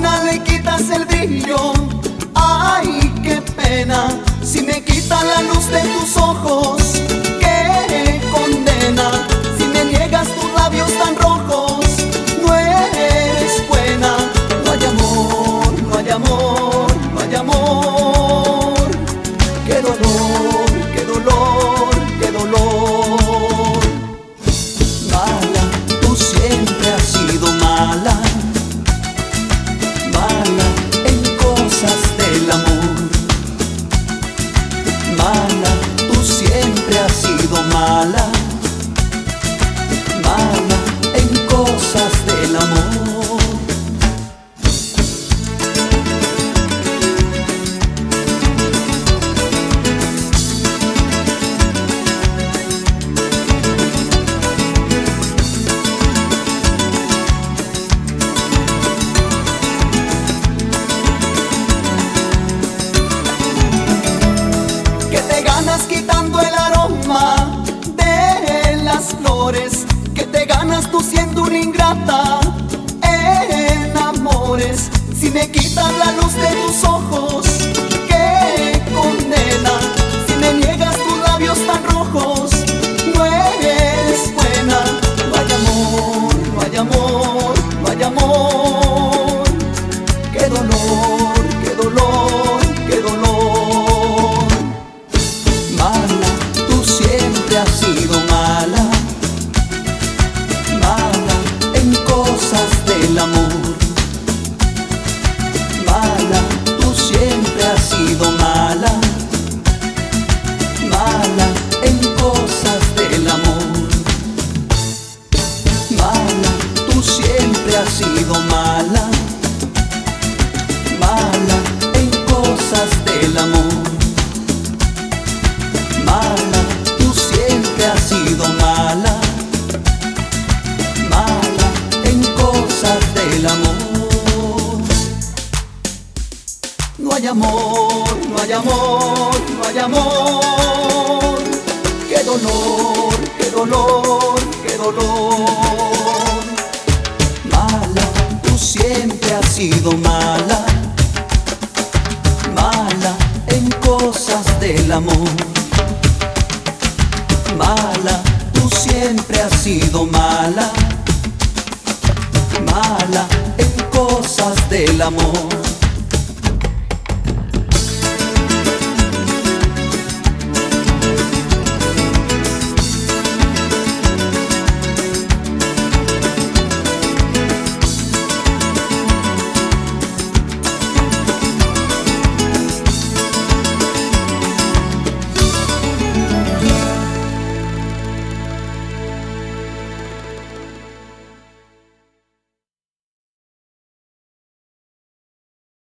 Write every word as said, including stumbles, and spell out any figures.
luna le quitas el brillo. Ay, qué pena, si me quita la luz de tus ojos, qué condena. Si me niegas tus labios tan rojos, no eres buena. No hay amor, no hay amor, no hay amor. Qué dolor, qué dolor, qué dolor. Mala, tú siempre has sido mala. Mala en cosas del amor. Mala, tú siempre has sido mala. Mala en cosas del amor. Quitando el aroma de las flores, que te ganas tú siendo una ingrata en amores. Si me quitas la luz de tus ojos, qué condena. Si me niegas tus labios tan rojos, no eres buena. No hay amor, no hay amor, no hay amor. Qué dolor, qué dolor, qué dolor. Mala, tú siempre has sido mala. Mala en cosas del amor. Mala, tú siempre has sido mala. Mala en cosas del amor. Mala, tú siempre has sido mala. Mala en cosas del amor. Mala, tú siempre has sido mala. Mala en cosas del amor. No hay amor, no hay amor, no hay amor. Qué dolor, qué dolor, qué dolor. Mala, tú siempre has sido mala. Mala en cosas del amor. Mala, tú siempre has sido mala. Mala en cosas del amor.